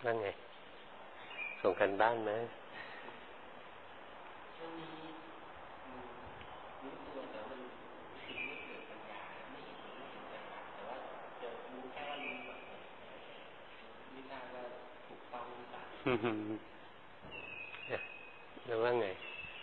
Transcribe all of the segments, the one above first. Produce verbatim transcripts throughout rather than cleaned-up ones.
ว่าไงส่งกันบ้านไหมช่วงนี้รู้ตัวแต่ว่ามันคิดไม่เกิดปัญญาไม่เห็นไม่เห็นใจรักแต่ว่าจะรู้แค่ว่ารู้แบบไม่ทราบว่าถูกต้องหรือเปล่าแล้วว่าไง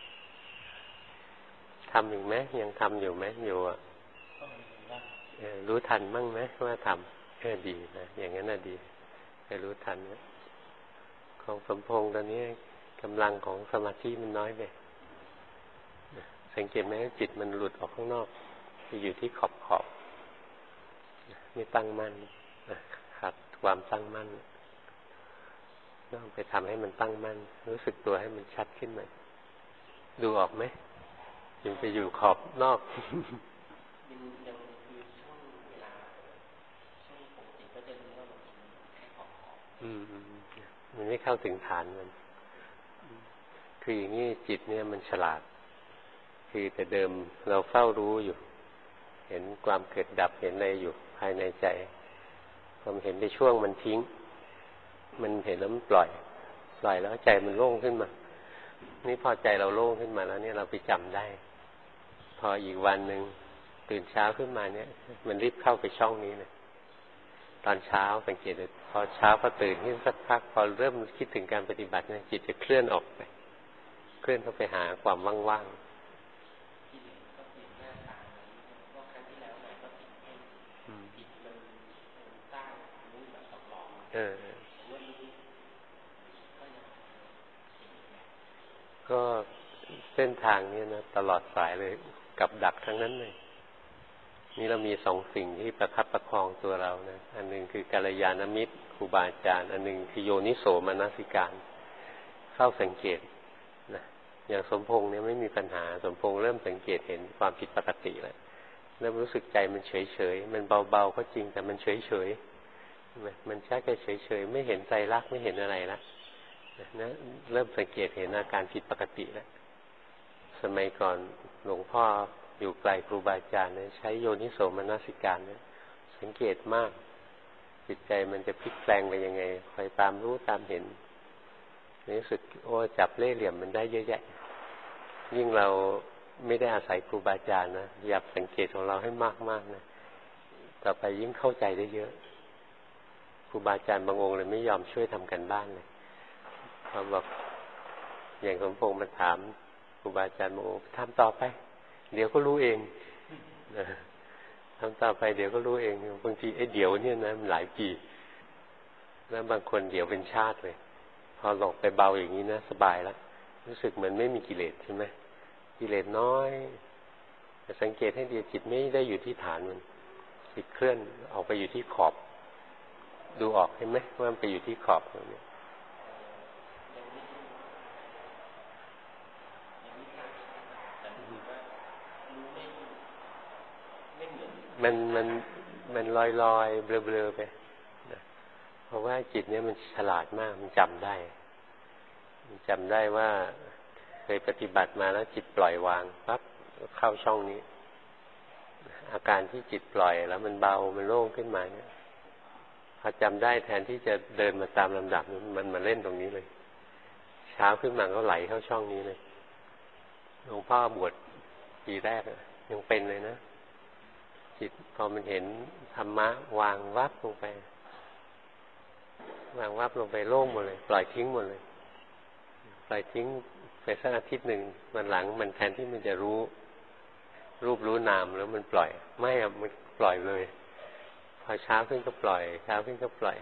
ทำอยู่ไหมยังทำอยู่ไหมอยู่อ่ะรู้ทันบ้างไหมว่าทำเออดีนะอย่างนั้นน่ะดีไปรู้ทันนะของสมพงษ์ตอนนี้กำลังของสมาธิมันน้อยไปสังเกตไหมจิตมันหลุดออกข้างนอกไปอยู่ที่ขอบขอบไม่ตั้งมั่นขาดความตั้งมั่นต้องไปทำให้มันตั้งมั่นรู้สึกตัวให้มันชัดขึ้นมาดูออกไหมยังไปอยู่ขอบนอกยังยังคือช่วงเวลาช่วงปกติก็จะรู้ว่ามันแค่ขอบขอบอืมมันไม่เข้าถึงฐานมันคืออย่างนี้จิตเนี่ยมันฉลาดคือแต่เดิมเราเฝ้ารู้อยู่เห็นความเกิดดับเห็นอะไรอยู่ภายในใจพอเห็นในช่วงมันทิ้งมันเห็นแล้วมันปล่อยปล่อยแล้วใจมันโล่งขึ้นมานี่พอใจเราโล่งขึ้นมาแล้วเนี่ยเราไปจำได้พออีกวันหนึ่งตื่นเช้าขึ้นมาเนี่ยมันรีบเข้าไปช่องนี้เลยตอนเช้าสังเกตเลยพอเช้าพอตื่นขึ้นสักพักพอเริ่มคิดถึงการปฏิบัติเนี่ยจิตจะเคลื่อนออกไปเคลื่อนเข้าไปหาความว่างๆเออก็เส้นทางนี้นะตลอดสายเลยกับดักทั้งนั้นเลยนี่เรามีสองสิ่งที่ประคับประคองตัวเรานะอันหนึ่งคือกัลยาณมิตรครูบาอาจารย์อันหนึ่งคือโยนิโสมนสิการเข้าสังเกตนะอย่างสมพงษ์เนี่ยไม่มีปัญหาสมพงษ์เริ่มสังเกตเห็นความผิดปกติแล้วเริ่มรู้สึกใจมันเฉยเฉยมันเบาๆก็จริงแต่มันเฉยเฉยมันชักจะเฉยเฉยไม่เห็นใจรักไม่เห็นอะไรละนะเริ่มสังเกตเห็นอาการผิดปกติแล้วสมัยก่อนหลวงพ่ออยู่ไกลครูบาอาจารย์เนี่ยใช้โยนิโสมนสิการเนี่ยสังเกตมากจิตใจมันจะพลิกแปลงไปยังไงคอยตามรู้ตามเห็นรู้สึกโอ้จับเล่ห์เหลี่ยมมันได้เยอะแยะยิ่งเราไม่ได้อาศัยครูบาอาจารย์นะอยากสังเกตของเราให้มากๆนะต่อไปยิ่งเข้าใจได้เยอะครูบาอาจารย์บางองค์เลยไม่ยอมช่วยทำกันบ้านเลยเขาบอกอย่างสมพงษ์มาถามครูบาอาจารย์บางองค์ทำต่อไปเดี๋ยวก็รู้เองทำต่อไปเดี๋ยวก็รู้เองบางทีไอ้เดี๋ยวเนี่ยนะมันหลายปีแล้วบางคนเดี๋ยวเป็นชาติเลยพอหลงไปเบาอย่างนี้นะสบายแล้วรู้สึกเหมือนไม่มีกิเลสใช่ไหมกิเลสน้อยแต่สังเกตให้ดีจิตไม่ได้อยู่ที่ฐานมันจิตเคลื่อนออกไปอยู่ที่ขอบดูออกเห็นไหมว่ามันไปอยู่ที่ขอบตรงนี้มันมันมันลอยลอยเบลอเบลอไปนะเพราะว่าจิตเนี่ยมันฉลาดมากมันจำได้มันจำได้ว่าเคยปฏิบัติมาแล้วจิตปล่อยวางปั๊บเข้าช่องนี้อาการที่จิตปล่อยแล้วมันเบามันโล่งขึ้นมาเนี่ยพอจำได้แทนที่จะเดินมาตามลำดับมันมาเล่นตรงนี้เลยเช้าขึ้นมาก็ไหลเข้าช่องนี้เลยหลวงพ่อบวชปีแรกยังเป็นเลยนะจิตพอมันเห็นธรรมะวางวับลงไปวางวับลงไปโล่งหมดเลยปล่อยทิ้งหมดเลยปล่อยทิ้งไปสักอาทิตย์หนึ่งวันหลังมันแทนที่มันจะรู้รูปรู้นามแล้วมันปล่อยไม่อะมันปล่อยเลยพอเช้าขึ้นก็ปล่อยเช้าขึ้นก็ปล่อย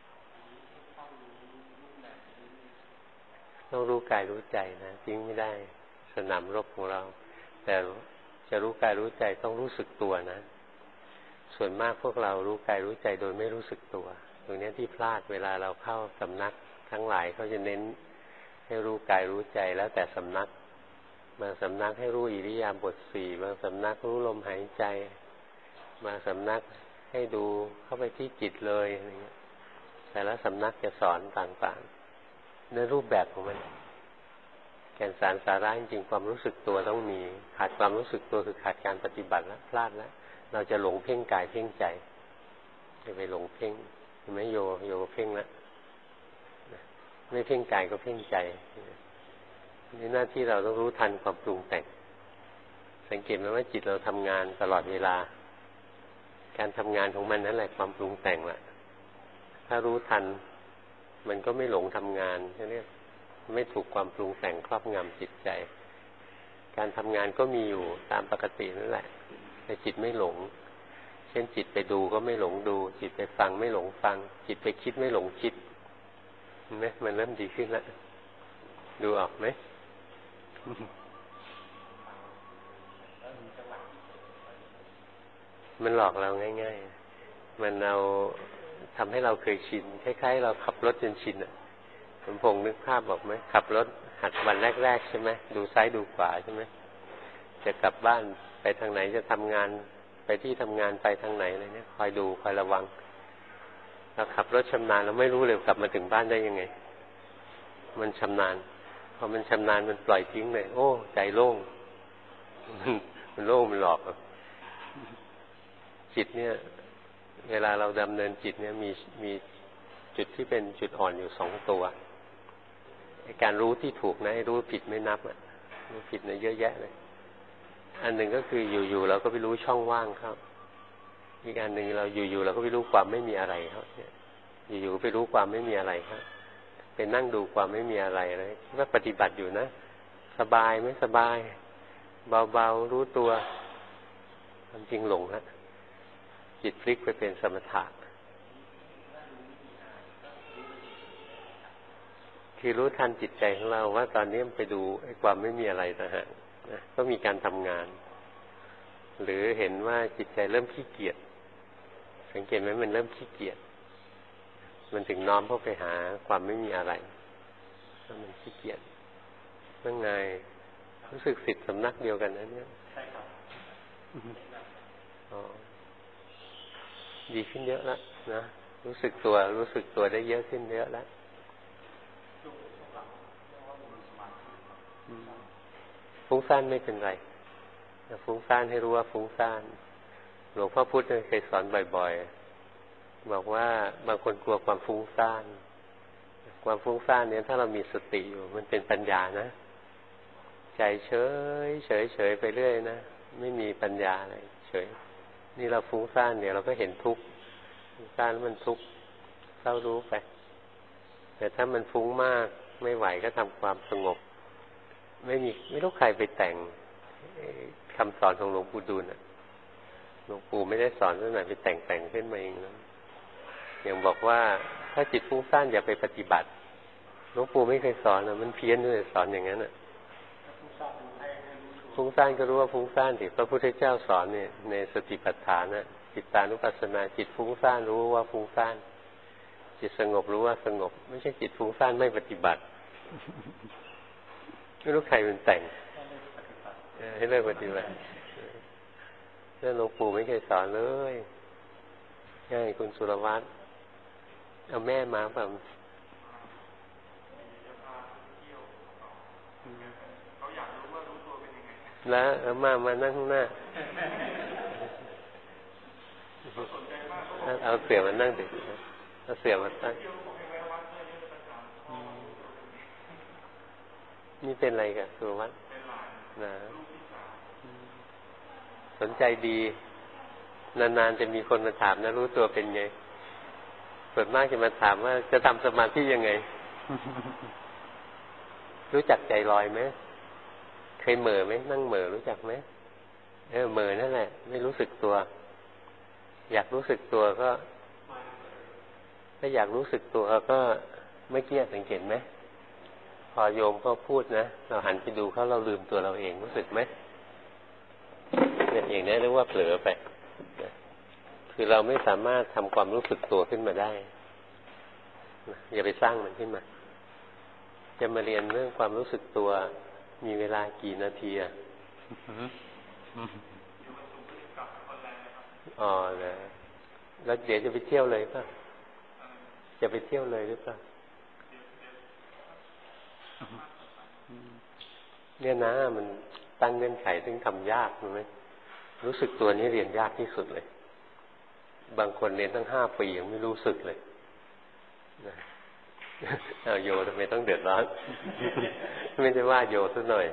ต้องรู้กายรู้ใจนะทิ้งไม่ได้สนามรบของเราแต่จะรู้กายรู้ใจต้องรู้สึกตัวนะส่วนมากพวกเรารู้กายรู้ใจโดยไม่รู้สึกตัวตรงนี้ที่พลาดเวลาเราเข้าสำนักทั้งหลายเขาจะเน้นให้รู้กายรู้ใจแล้วแต่สำนักบางสำนักให้รู้อิริยาบถสี่บางสำนักรู้ลมหายใจบางสำนักให้ดูเข้าไปที่จิตเลยอะไรเงี้ยแต่ละสำนักจะสอนต่างๆในรูปแบบของมันแก่นสารสาระจริงๆความรู้สึกตัวต้องมีขาดความรู้สึกตัวคือขาดการปฏิบัติแล้วพลาดแล้วเราจะหลงเพ่งกายเพ่งใจจะไปหลงเพ่งเห็นไหมโยโยเพ่งแล้วไม่เพ่งกายก็เพ่งใจนี่หน้าที่เราต้องรู้ทันความปรุงแต่งสังเกตไหมว่าจิตเราทำงานตลอดเวลาการทำงานของมันนั่นแหละความปรุงแต่งแหละถ้ารู้ทันมันก็ไม่หลงทำงานเรียกไม่ถูกความปรุงแต่งครอบงำจิตใจการทำงานก็มีอยู่ตามปกตินั่นแหละแต่จิตไม่หลงเช่นจิตไปดูก็ไม่หลงดูจิตไปฟังไม่หลงฟังจิตไปคิดไม่หลงคิดเห็นไหมมันเริ่มดีขึ้นแล้วดูออกไหม มันหลอกเราง่ายๆมันเราทำให้เราเคยชินคล้ายๆเราขับรถจนชินอ่ะผมพงนึกภาพบอกไหมขับรถหัดวันแรกๆใช่ไหมดูซ้ายดูขวาใช่ไหมจะกลับบ้านไปทางไหนจะทำงานไปที่ทำงานไปทางไหนอะไรเนี้ยคอยดูคอยระวังเราขับรถชำนาญเราไม่รู้เลยกลับมาถึงบ้านได้ยังไงมันชำนาญพอมันชำนาญมันปล่อยทิ้งเลยโอ้ใจโล่งมันโล่งมันหลอกจิตเนี่ยเวลาเราดำเนินจิตเนี่ยมีมีจุดที่เป็นจุดอ่อนอยู่สองตัวการรู้ที่ถูกนะรู้ผิดไม่นับอ่ะรู้ผิดเนี่ยเยอะแยะเลยอันหนึ่งก็คืออยู่ๆเราก็ไปรู้ช่องว่างครับอีกอันหนึ่งเราอยู่ๆเราก็ไปรู้ความไม่มีอะไรครับอยู่ๆไปรู้ความไม่มีอะไรครับเป็นนั่งดูความไม่มีอะไรเลยคิดว่าปฏิบัติอยู่นะสบายไม่สบายเบาๆรู้ตัวความจริงหลงฮะจิตพลิกไปเป็นสมถะคือรู้ทันจิตใจของเราว่าตอนนี้มันไปดูไอ้ความไม่มีอะไรนะฮะนะก็มีการทำงานหรือเห็นว่าจิตใจเริ่มขี้เกียจสังเกตไหมมันเริ่มขี้เกียจมันถึงน้อมเข้าไปหาความไม่มีอะไรถ้ามันขี้เกียจนั่งไงรู้สึกสิทธิ์สำนักเดียวกันนะเนี่ยใช่ครับอ๋อดีขึ้นเยอะแล้วนะรู้สึกตัวรู้สึกตัวได้เยอะขึ้นเยอะแล้วฟุ้งซ่านไม่เป็นไรฟุ้งซ่านให้รู้ว่าฟุ้งซ่านหลวงพ่อพุธเคยสอนบ่อยๆบอกว่าบางคนกลัวความฟุ้งซ่านความฟุ้งซ่านเนี่ยถ้าเรามีสติอยู่มันเป็นปัญญานะใจเฉยเฉยเฉยไปเรื่อยนะไม่มีปัญญาอะไรเฉยนี่เราฟุ้งซ่านเดี๋ยวเราก็เห็นทุกข์ฟุ้งซ่านแล้วมันทุกข์เศร้ารู้ไปแต่ถ้ามันฟุ้งมากไม่ไหวก็ทำความสงบไม่มีไม่รู้ใครไปแต่งคำสอนของหลวงปู่ดูลน่ะหลวงปู่ไม่ได้สอนเรื่องไหนไปแต่งแต่งขึ้นมาเองนะอย่างบอกว่าถ้าจิตฟุ้งซ่านอย่าไปปฏิบัติหลวงปู่ไม่เคยสอนนะมันเพี้ยนเลยสอนอย่างนั้นน่ะฟุ้งซ่านก็รู้ว่าฟุ้งซ่านดิพระพุทธเจ้าสอนเนี่ยในสติปัฏฐานน่ะจิตตานุปัสสนาจิตฟุ้งซ่านรู้ว่าฟุ้งซ่านจิตสงบรู้ว่าสงบไม่ใช่จิตฟุ้งซ่านไม่ปฏิบัติไม่รู้ใครเป็นแต่งให้เลิกปฏิบัติแล้วหลวงปู่ไม่เคยสอนเลยง่ายคุณสุรวัตรเอาแม่มาแบบแล้วเอามามานั่งข้างหน้าเอาเสื่อมานั่งดิเอาเสื่อมาตั้งนี่เป็นอะไรกันสุรวัตรนะสนใจดีนานๆจะมีคนมาถามนะรู้ตัวเป็นไงส่วนมากจะมาถามว่าจะทำสมาธิยังไง รู้จักใจลอยไหมเคยเหม่อไหมนั่งเหม่อรู้จักไหมเออเหม่อนั่นแหละไม่รู้สึกตัวอยากรู้สึกตัวก็ถ้าอยากรู้สึกตัวก็ไม่เกี้ยสังเกตไหมพอโยมเขาพูดนะเราหันไปดูเขาเราลืมตัวเราเองรู้สึกไหมเนี่ยอย่างนี้เรียกว่าเผลอไปคือเราไม่สามารถทำความรู้สึกตัวขึ้นมาได้อย่าไปสร้างมันขึ้นมาจะมาเรียนเรื่องความรู้สึกตัวมีเวลากี่นาทีอ่ะอ๋อเลยแล้วเดี๋ยวจะไปเที่ยวเลยป่ะจะไปเที่ยวเลยหรือเปล่าเนี่ยนะมันตั้งเงื่อนไขซึ่งทำยากใช่ไหมรู้สึกตัวนี้เรียนยากที่สุดเลยบางคนเรียนตั้งห้าปียังไม่รู้สึกเลยนะเอาโยทำไมต้องเดือดร้อน ไม่ได้ว่าโยซะหน่อย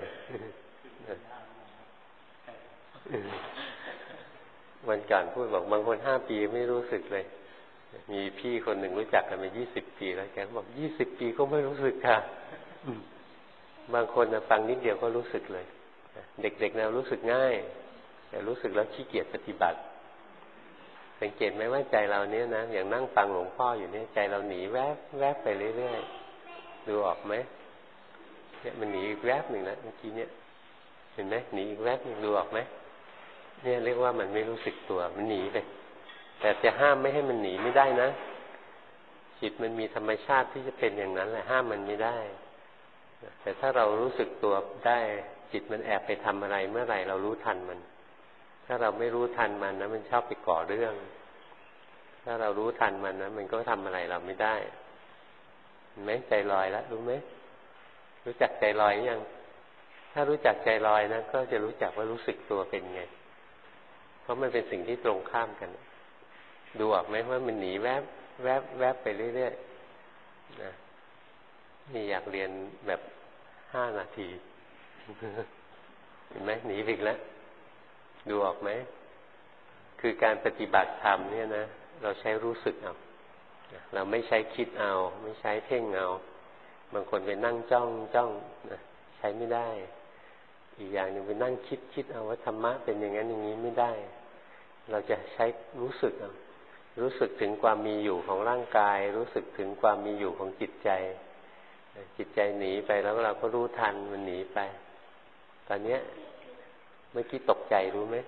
วันก่อนพูดบอกบางคนห้าปีไม่รู้สึกเลยมีพี่คนหนึ่งรู้จักกันมายี่สิบปีแล้วแกบอกยี่สิบปีก็ไม่รู้สึกค่ะบางคนนะฟังนิดเดียวก็รู้สึกเลยเด็กๆนะรู้สึกง่ายแต่รู้สึกแล้วขี้เกียจปฏิบัติสังเกตไหมว่าใจเราเนี้ยนะอย่างนั่งฟังหลวงพ่ออยู่เนี่ยใจเราหนีแวบแวบไปเรื่อยๆดูออกไหมเนี่ยมันหนีอีกแวบหนึ่งแล้วเมื่อกี้เนี่ยเห็นไหมหนีอีกแวบหนึ่งดูออกไหมเนี่ยเรียกว่ามันไม่รู้สึกตัวมันหนีไปแต่จะห้ามไม่ให้มันหนีไม่ได้นะจิตมันมีธรรมชาติที่จะเป็นอย่างนั้นแหละห้ามมันไม่ได้แต่ถ้าเรารู้สึกตัวได้จิตมันแอบไปทำอะไรเมื่อไหร่เรารู้ทันมันถ้าเราไม่รู้ทันมันนะมันชอบไปก่อเรื่องถ้าเรารู้ทันมันนะมันก็ทำอะไรเราไม่ได้เห็นไหมใจลอยแล้วรู้ไหมรู้จักใจลอยยังถ้ารู้จักใจลอยนะก็จะรู้จักว่ารู้สึกตัวเป็นไงเพราะมันเป็นสิ่งที่ตรงข้ามกันดูออกไหมว่ามันหนีแวบแวบแวบไปเรื่อยๆนะนี่อยากเรียนแบบห้านาทีเห็นไหมหนีอีกแล้วดูออกไหมคือการปฏิบัติธรรมเนี่ยนะเราใช้รู้สึกเอาเราไม่ใช้คิดเอาไม่ใช้เพ่งเอาบางคนไปนั่งจ้องจ้องนะใช้ไม่ได้อีกอย่างหนึ่งไปนั่งคิดคิดเอาว่าธรรมะเป็นอย่างนั้นอย่างนี้ไม่ได้เราจะใช้รู้สึกเอารู้สึกถึงความมีอยู่ของร่างกายรู้สึกถึงความมีอยู่ของจิตใจจิตใจหนีไปแล้วเราก็รู้ทันมันหนีไปตอนนี้เมื่อกี้ตกใจรู้ไหม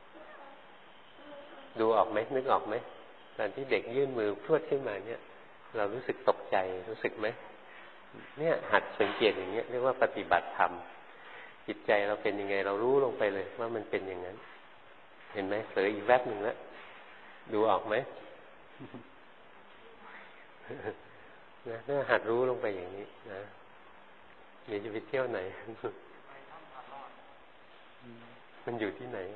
ดูออกไหมนึกออกไหมตอนที่เด็กยื่นมือพรวดขึ้นมาเนี่ยเรารู้สึกตกใจรู้สึกไหมเนี่ยหัดสังเกตอย่างเงี้ยเรียกว่าปฏิบัติธรรมจิตใจเราเป็นยังไงเรารู้ลงไปเลยว่ามันเป็นอย่างนั้นเห็นไหมเผลออีกแวบหนึ่งแล้วดูออกไหมนะถ้าหัดรู้ลงไปอย่างนี้นะเดี๋ยวจะไปเที่ยวไหนมันอยู่ที่ไหน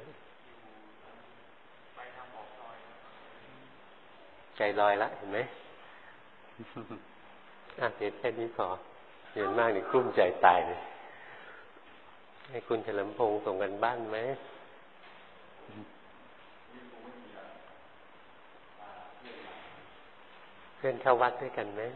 ใจลอยละเห็นไหมอ่ะเดี๋ยวแค่นี้พอเรียนมากนี่กลุ้มใจตายเลยให้คุณเฉลิมพงษ์ส่งกันบ้านไหมเพื่อนเข้าวัดด้วยกันไหม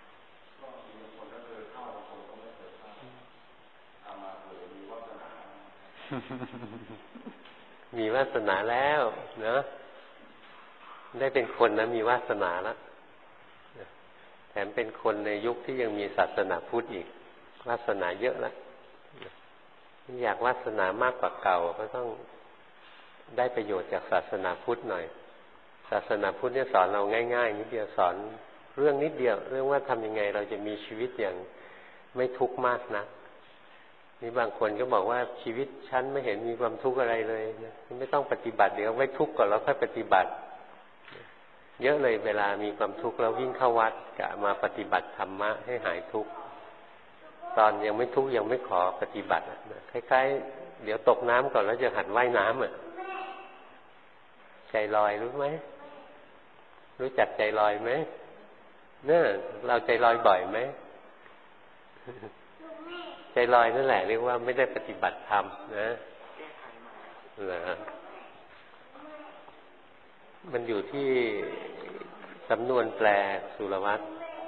มีวาสนาแล้วเนอะได้เป็นคนนะมีวาสนาแล้วแถมเป็นคนในยุคที่ยังมีศาสนาพุทธอีกวาสนาเยอะแล้วอยากวาสนามากกว่าเก่าก็ต้องได้ประโยชน์จากศาสนาพุทธหน่อยศาสนาพุทธเนี่ยสอนเราง่ายๆนิดเดียวสอนเรื่องนิดเดียวเรื่องว่าทำยังไงเราจะมีชีวิตอย่างไม่ทุกข์มากนักนี่บางคนก็บอกว่าชีวิตฉันไม่เห็นมีความทุกข์อะไรเลยไม่ต้องปฏิบัติเดี๋ยวไว้ทุกข์ก่อนแล้วค่อยปฏิบัติเยอะเลยเวลามีความทุกข์แล้ววิ่งเข้าวัดกะมาปฏิบัติธรรมะให้หายทุกข์ตอนยังไม่ทุกข์ยังไม่ขอปฏิบัติคล้ายๆเดี๋ยวตกน้ำก่อนแล้วจะหัดว่ายน้ำอ่ะใจลอยรู้ไหมรู้จักใจลอยไหมเนี่ยเราใจลอยบ่อยไหมใจลอยนั่นแหละเรียกว่าไม่ได้ปฏิบัติธรรมนะเหรอมันอยู่ที่สำนวนแปลสุรวัตร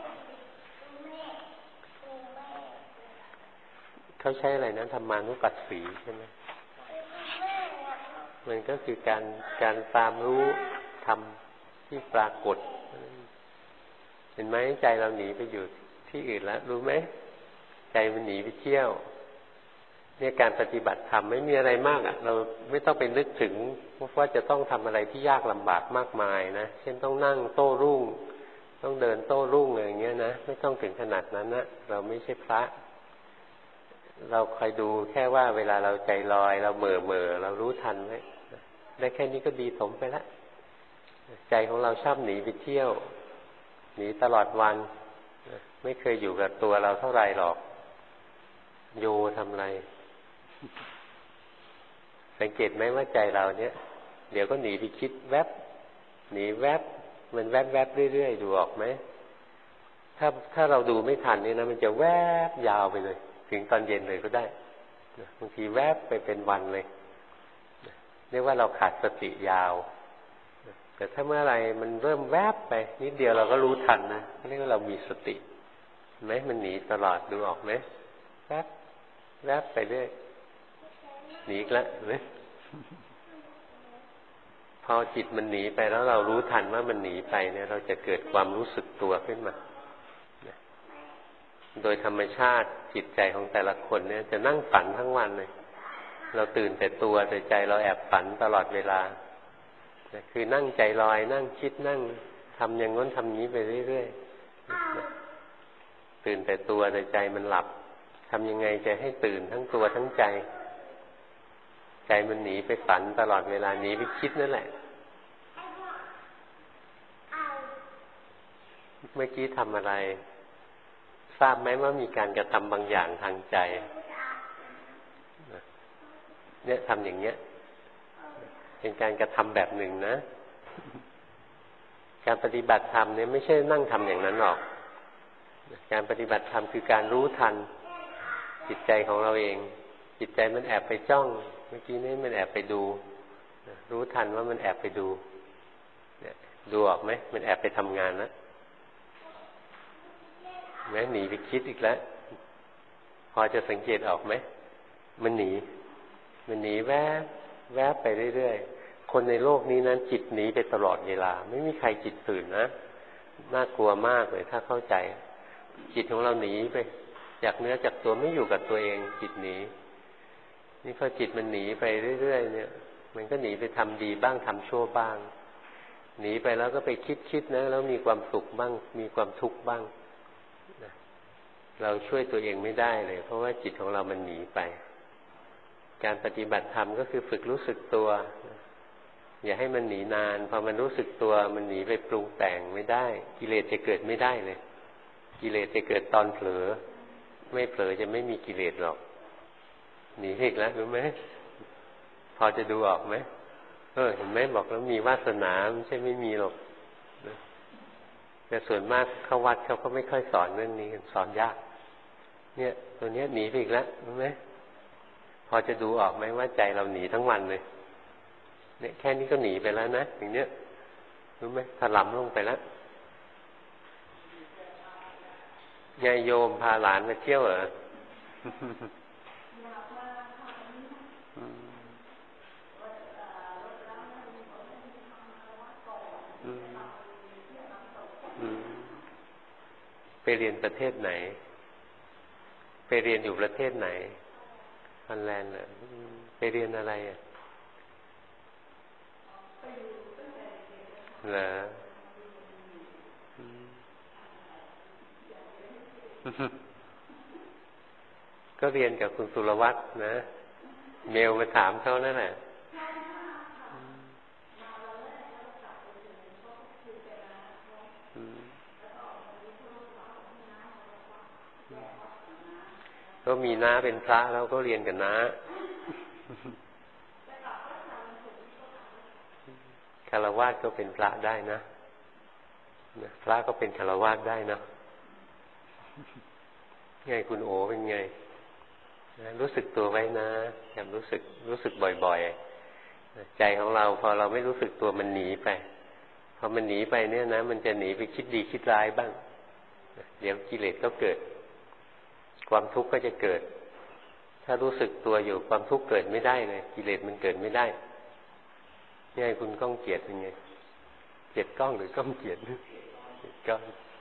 เขาใช้อะไรนะธรรมานุปัสสีใช่ไหมมันก็คือการการตามรู้ธรรมที่ปรากฏเห็นไหมใจเราหนีไปอยู่ที่อื่นแล้วรู้ไหมใจมันหนีไปเที่ยวเนี่ยการปฏิบัติธรรมไม่มีอะไรมากอ่ะเราไม่ต้องไปนึกถึงว่าจะต้องทำอะไรที่ยากลำบากมากมายนะเช่นต้องนั่งโต้รุ่งต้องเดินโต้รุ่งอะไรอย่างเงี้ยนะไม่ต้องถึงขนาดนั้นนะเราไม่ใช่พระเราคอยดูแค่ว่าเวลาเราใจลอยเราเหม่อเม่อเรารู้ทันไว้ได้แค่นี้ก็ดีถมไปละใจของเราชอบหนีไปเที่ยวหนีตลอดวันไม่เคยอยู่กับตัวเราเท่าไหร่หรอกโยทำอะไรสังเกตไหมว่าใจเราเนี่ยเดี๋ยวก็หนีไปคิดแวบหนีแวบมันแวบแวบเรื่อยๆดูออกไหมถ้าถ้าเราดูไม่ทันนี่นะมันจะแวบยาวไปเลยถึงตอนเย็นเลยก็ได้บางทีแวบไปเป็นวันเลยเรียกว่าเราขาดสติยาวแต่ถ้าเมื่อไรมันเริ่มแวบไปนิดเดียวเราก็รู้ทันนะเรียกว่าเรามีสติไหมมันหนีตลอดดูออกไหมแวบแวบไปเรื่อยหนีอีกแล้วเห็นไหมพอจิตมันหนีไปแล้วเรารู้ทันว่ามันหนีไปเนี่ยเราจะเกิดความรู้สึกตัวขึ้นมาโดยธรรมชาติจิตใจของแต่ละคนเนี่ยจะนั่งฝันทั้งวันเลยเราตื่นแต่ตัวแต่ใจเราแอบฝันตลอดเวลาคือนั่งใจลอยนั่งคิดนั่งทำอย่างง้นทำนี้ไปเรื่อยๆตื่นแต่ตัวแต่ใจมันหลับทำยังไงจะให้ตื่นทั้งตัวทั้งใจใจมันหนีไปฝันตลอดเวลาหนีไปคิดนั่นแหละเมื่อกี้ทำอะไรทราบไหมว่ามีการกระทำบางอย่างทางใจเนี่ยทำอย่างเนี้ยเป็นการกระทำแบบหนึ่งนะการปฏิบัติธรรมเนี่ยไม่ใช่นั่งทำอย่างนั้นหรอกการปฏิบัติธรรมคือการรู้ทันจิตใจของเราเองจิตใจมันแอบไปจ้องเมื่อกี้นี้มันแอบไปดูรู้ทันว่ามันแอบไปดูดูออกไหมมันแอบไปทำงานแล้วแม้หนีไปคิดอีกแล้วพอจะสังเกตออกไหมมันหนีมันหนีแวบแวบไปเรื่อยๆคนในโลกนี้นั้นจิตหนีไปตลอดเวลาไม่มีใครจิตตื่นนะน่ากลัวมากเลยถ้าเข้าใจจิตของเราหนีไปจากเนื้อจากตัวไม่อยู่กับตัวเองจิตหนีนี่พอจิตมันหนีไปเรื่อยๆเนี่ยมันก็หนีไปทำดีบ้างทำชั่วบ้างหนีไปแล้วก็ไปคิดคิดนะแล้วมีความสุขบ้างมีความทุกข์บ้างเราช่วยตัวเองไม่ได้เลยเพราะว่าจิตของเรามันหนีไปการปฏิบัติธรรมก็คือฝึกรู้สึกตัวอย่าให้มันหนีนานพอมันรู้สึกตัวมันหนีไปปรุงแต่งไม่ได้กิเลสจะเกิดไม่ได้เลยกิเลสจะเกิดตอนเผลอไม่เผลอจะไม่มีกิเลสหรอกหนีอีกแล้วรู้ไหมพอจะดูออกไหมเออเห็นไหมบอกแล้วมีวาสนาไม่ใช่ไม่มีหรอกแต่ส่วนมากเข้าวัดเขาก็ไม่ค่อยสอนเรื่องนี้สอนยากเนี่ยตัวเนี้ยหนีไปอีกแล้วรู้ไหมพอจะดูออกไหมว่าใจเราหนีทั้งวันเลยเนี่ยแค่นี้ก็หนีไปแล้วนะอย่างเนี้ยรู้ไหมถลำลงไปแล้วยายโยมพาหลานมาเที่ยวเหรอไปเรียนประเทศไหนไปเรียนอยู่ประเทศไหนฮอลแลนด์เหรอไปเรียนอะไรอ่ะเหรอก็เรียนกับคุณสุรวัตรนะเมลมาถามเขานั่นแหละก็มีน้าเป็นพระแล้วก็เรียนกับน้าคฤหัสถ์ก็เป็นพระได้นะพระก็เป็นคฤหัสถ์ได้นะไงคุณโอเป็นไงรู้สึกตัวไว้นะอย่ารู้สึกรู้สึกบ่อยๆใจของเราพอเราไม่รู้สึกตัวมันหนีไปพอมันหนีไปเนี่ยนะมันจะหนีไปคิดดีคิดร้ายบ้างเดี๋ยวกิเลสก็เกิดความทุกข์ก็จะเกิดถ้ารู้สึกตัวอยู่ความทุกข์เกิดไม่ได้เลยกิเลสมันเกิดไม่ได้นี่ไงคุณก้องเกียรติเป็นไงเกียรติก้องหรือก้องเกียรติก้อง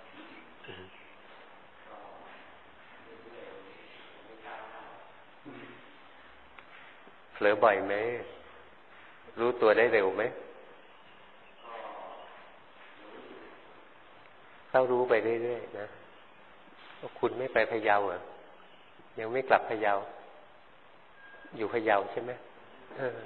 เผลอบ่อยไหมรู้ตัวได้เร็วไหมเข้ารู้ไปเรื่อยๆนะคุณไม่ไปพะเยาเหรอยังไม่กลับพะเยาอยู่พะเยาใช่ไหมเออ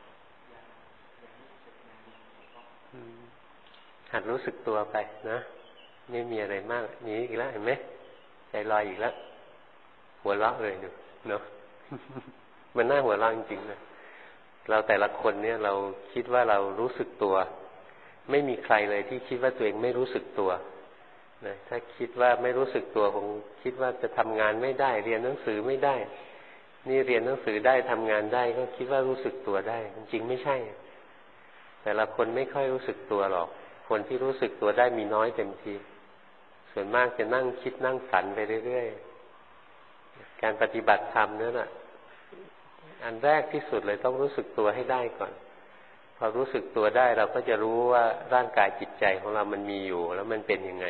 หัดรู้สึกตัวไปนะไม่มีอะไรมากนี้อีกแล้วเห็นไหมใจลอยอีกแล้วหัวเราะเลยดูเนาะมันน่าหัวเราะจริงๆนะเราแต่ละคนเนี่ยเราคิดว่าเรารู้สึกตัวไม่มีใครเลยที่คิดว่าตัวเองไม่รู้สึกตัวนะถ้าคิดว่าไม่รู้สึกตัวคงคิดว่าจะทำงานไม่ได้เรียนหนังสือไม่ได้นี่เรียนหนังสือได้ทำงานได้ก็คิดว่ารู้สึกตัวได้จริงไม่ใช่แต่ละคนไม่ค่อยรู้สึกตัวหรอกคนที่รู้สึกตัวได้มีน้อยเต็มทีส่วนมากจะนั่งคิดนั่งฝันไปเรื่อยๆการปฏิบัติธรรมนั่นน่ะอันแรกที่สุดเลยต้องรู้สึกตัวให้ได้ก่อนพอรู้สึกตัวได้เราก็จะรู้ว่าร่างกายจิตใจของเรามันมีอยู่แล้วมันเป็นยังไง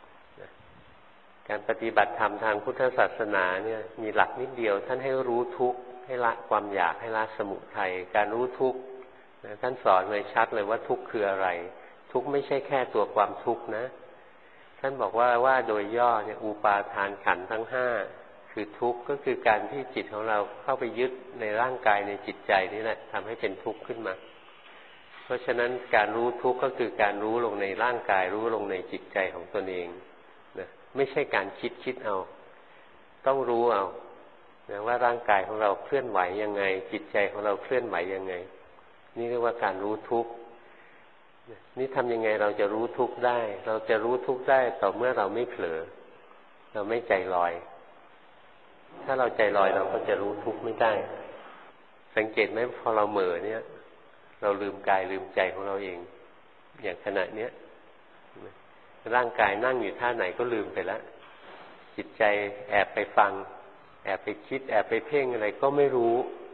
การปฏิบัติธรรมทางพุทธศาสนาเนี่ยมีหลักนิดเดียวท่านให้รู้ทุกข์ให้ละความอยากให้ละสมุทัยการรู้ทุกข์ท่านสอนเลยชัดเลยว่าทุกข์คืออะไรทุกข์ไม่ใช่แค่ตัวความทุกข์นะท่านบอกว่าว่าโดยย่อเนี่ยอุปาทานขันธ์ทั้งห้าคือทุกข์ก็คือการที่จิตของเราเข้าไปยึดในร่างกายในจิตใจนี่แหละทำให้เป็นทุกข์ขึ้นมาเพราะฉะนั้นการรู้ทุกข์ก็คือการรู้ลงในร่างกายรู้ลงในจิตใจของตนเองนะไม่ใช่การคิดคิดเอาต้องรู้เอานะว่าร่างกายของเราเคลื่อนไหวยังไงจิตใจของเราเคลื่อนไหวยังไงนี่เรียกว่าการรู้ทุกข์นี่ทำยังไงเราจะรู้ทุกข์ได้เราจะรู้ทุกข์ได้ต่อเมื่อเราไม่เผลอเราไม่ใจลอยถ้าเราใจลอยเราก็จะรู้ทุกข์ไม่ได้สังเกตไหมพอเราเหม่อเนี่ยเราลืมกายลืมใจของเราเองอย่างขณะเนี้ยร่างกายนั่งอยู่ท่าไหนก็ลืมไปแล้วจิตใจแอบไปฟังแอบไปคิดแอบไปเพ่งอะไรก็ไม่รู้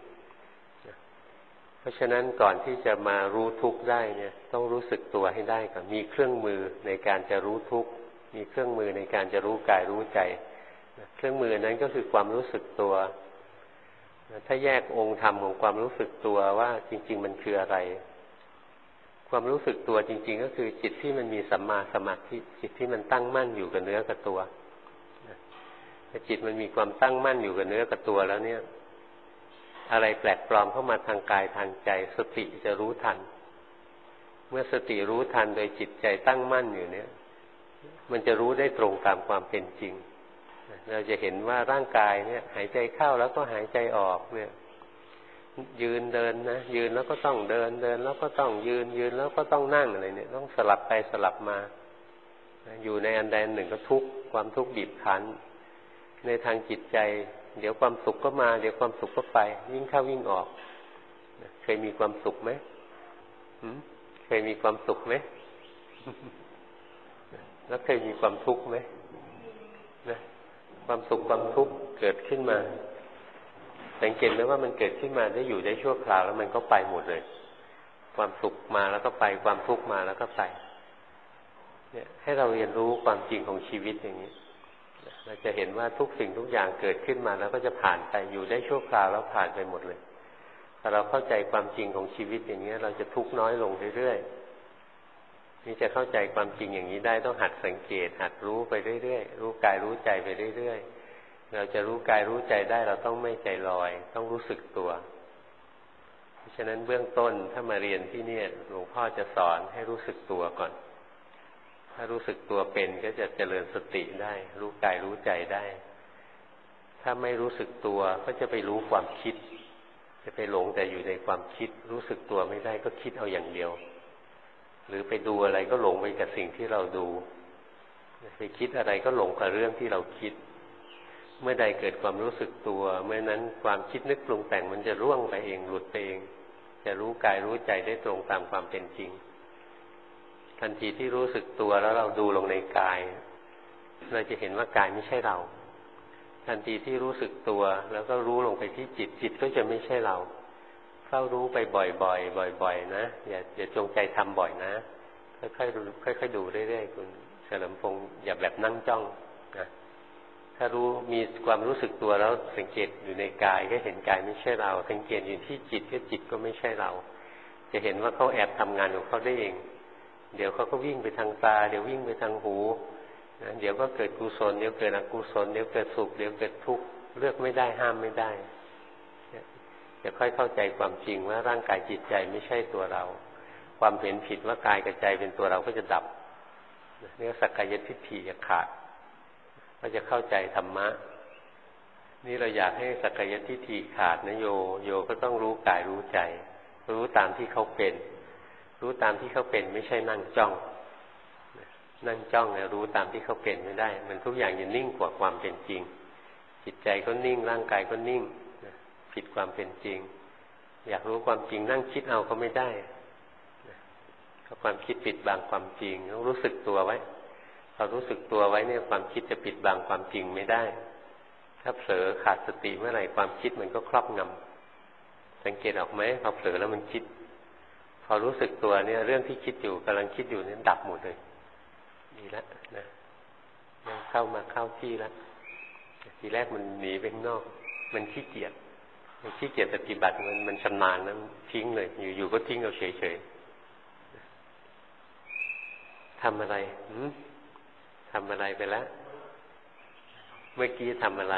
เพราะฉะนั้นก่อนที่จะมารู้ทุกข์ได้เนี่ยต้องรู้สึกตัวให้ได้ก่อนมีเครื่องมือในการจะรู้ทุกข์มีเครื่องมือในการจะรู้กายรู้ใจเครื่องมือนั้นก็คือความรู้สึกตัวถ้าแยกองค์ธรรมของความรู้สึกตัวว่าจริงๆมันคืออะไรความรู้สึกตัวจริงๆก็คือจิตที่มันมีสัมมาสมาธิจิตที่มันตั้งมั่นอยู่กับเนื้อกับตัวถ้าจิตมันมีความตั้งมั่นอยู่กับเนื้อกับตัวแล้วเนี่ยอะไรแปลกปลอมเข้ามาทางกายทางใจสติจะรู้ทันเมื่อสติรู้ทันโดยจิตใจตั้งมั่นอยู่เนี่ยมันจะรู้ได้ตรงตามความเป็นจริงเราจะเห็นว่าร่างกายเนี่ยหายใจเข้าแล้วก็หายใจออกเนี่ยยืนเดินนะยืนแล้วก็ต้องเดินเดินแล้วก็ต้องยืนยืนแล้วก็ต้องนั่งอะไรเนี่ยต้องสลับไปสลับมาอยู่ในอันใดอันหนึ่งก็ทุกข์ความทุกข์บีบคั้นในทางจิตใจเดี๋ยวความสุขก็มาเดี๋ยวความสุขก็ไปวิ่งเข้าวิ่งออกเคยมีความสุขไหมเคยมีความสุขไหมแล้วเคยมีความทุกข์ไหมนะความสุขความทุกข์เกิดขึ้นมาสังเกตไหมว่ามันเกิดขึ้นมาได้อยู่ได้ชั่วคราวแล้วมันก็ไปหมดเลยความสุขมาแล้วก็ไปความทุกข์มาแล้วก็ไปเนี่ยให้เราเรียนรู้ความจริงของชีวิตอย่างนี้เราจะเห็นว่าทุกสิ่งทุกอย่างเกิดขึ้นมาแล้วก็จะผ่านไปอยู่ได้ชั่วคราวแล้วผ่านไปหมดเลยถ้าเราเข้าใจความจริงของชีวิตอย่างนี้เราจะทุกข์น้อยลงเรื่อยๆนี่จะเข้าใจความจริงอย่างนี้ได้ต้องหัดสังเกตหัดรู้ไปเรื่อยๆรู้กายรู้ใจไปเรื่อยๆเราจะรู้กายรู้ใจได้เราต้องไม่ใจลอยต้องรู้สึกตัวเพราะฉะนั้นเบื้องต้นถ้ามาเรียนที่นี่หลวงพ่อจะสอนให้รู้สึกตัวก่อนถ้ารู้สึกตัวเป็นก็จะเจริญสติได้รู้กายรู้ใจได้ถ้าไม่รู้สึกตัวก็จะไปรู้ความคิดจะไปหลงแต่อยู่ในความคิดรู้สึกตัวไม่ได้ก็คิดเอาอย่างเดียวหรือไปดูอะไรก็หลงไปกับสิ่งที่เราดูไปคิดอะไรก็หลงกับเรื่องที่เราคิดเมื่อใดเกิดความรู้สึกตัวเมื่อนั้นความคิดนึกปรุงแต่งมันจะร่วงไปเองหลุดไปเองจะรู้กายรู้ใจได้ตรงตามความเป็นจริงทันทีที่รู้สึกตัวแล้วเราดูลงในกายเราจะเห็นว่ากายไม่ใช่เราทันทีที่รู้สึกตัวแล้วก็รู้ลงไปที่จิตจิตก็จะไม่ใช่เราเฝ้ารู้ไปบ่อยๆบ่อยๆนะอย่าอย่าจงใจทำบ่อยนะค่อยๆดูค่อยๆดูเรื่อยๆคุณเฉลิมพงษ์อย่าแบบนั่งจ้องนะถ้ารู้มีความรู้สึกตัวแล้วสังเกตอยู่ในกายก็เห็นกายไม่ใช่เราสังเกตอยู่ที่จิตก็จิตก็ไม่ใช่เราจะเห็นว่าเขาแอบทำงานของเขาได้เองเดี๋ยวเขาก็วิ่งไปทางตาเดี๋ยววิ่งไปทางหูนะเดี๋ยวก็เกิดกุศลเดี๋ยวเกิดอกุศลเดี๋ยวเกิดสุขเดี๋ยวเกิดทุกข์เลือกไม่ได้ห้ามไม่ได้จะค่อยเข้าใจความจริงว่าร่างกายจิตใจไม่ใช่ตัวเราความเห็นผิดว่ากายกับใจเป็นตัวเราก็จะดับนี่สักกายทิฏฐิจะขาดก็จะเข้าใจธรรมะนี่เราอยากให้สักกายทิฏฐิขาดนะโยโยก็ต้องรู้กายรู้ใจรู้ตามที่เขาเป็นรู้ตามที่เขาเป็นไม่ใช่นั่งจ้องนั่งจ้องเนี่ยรู้ตามที่เขาเป็นไม่ได้มันทุกอย่างจะนิ่งกว่าความเป็นจริงจิตใจก็นิ่งร่างกายก็นิ่งผิดความเป็นจริงอยากรู้ความจริงนั่งคิดเอาก็ไม่ได้เพราะความคิดปิดบังความจริงต้องรู้สึกตัวไว้พอรู้สึกตัวไว้เนี่ยความคิดจะปิดบังความจริงไม่ได้ถ้าเผลอขาดสติเมื่อไหร่ความคิดมันก็ครอบงำสังเกตออกไหมพอเผลอแล้วมันคิดพอรู้สึกตัวเนี่ยเรื่องที่คิดอยู่กำลังคิดอยู่เนี่ยดับหมดเลยดีแล้วนะเข้ามาเข้าที่แล้วทีแรกมันหนีไปข้างนอกมันขี้เกียจมันขี้เกียจปฏิบัติมันมันชำนาญนะทิ้งเลยอยู่ๆก็ทิ้งเอาเฉยๆทำอะไรทำอะไรไปแล้วเมื่อกี้ทำอะไร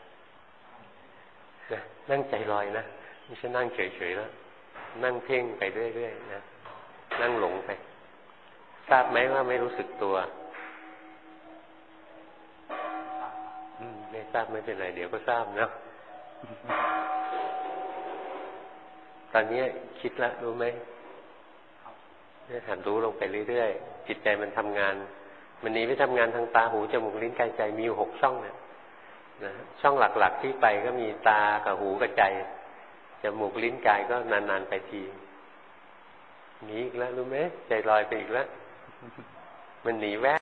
นะนั่งใจลอยนะไม่ใช่นั่งเฉยๆแล้วนั่งเพ่งไปเรื่อยๆนะนั่งหลงไปทราบไหมว่าไม่รู้สึกตัวไม่ทราบไม่เป็นไรเดี๋ยวก็ทราบนะตอนนี้คิดแล้วรู้ไหมหันรู้ลงไปเรื่อยๆจิตใจมันทำงานมันหนีไปทำงานทางตาหูจมูกลิ้นกายใจมีอยู่หกช่องเนี่ยนะช่องหลักๆที่ไปก็มีตากับหูกับใจจมูกลิ้นกายก็นานๆไปทีหนีอีกแล้วรู้ไหมใจลอยไปอีกแล้วมันหนีแวบ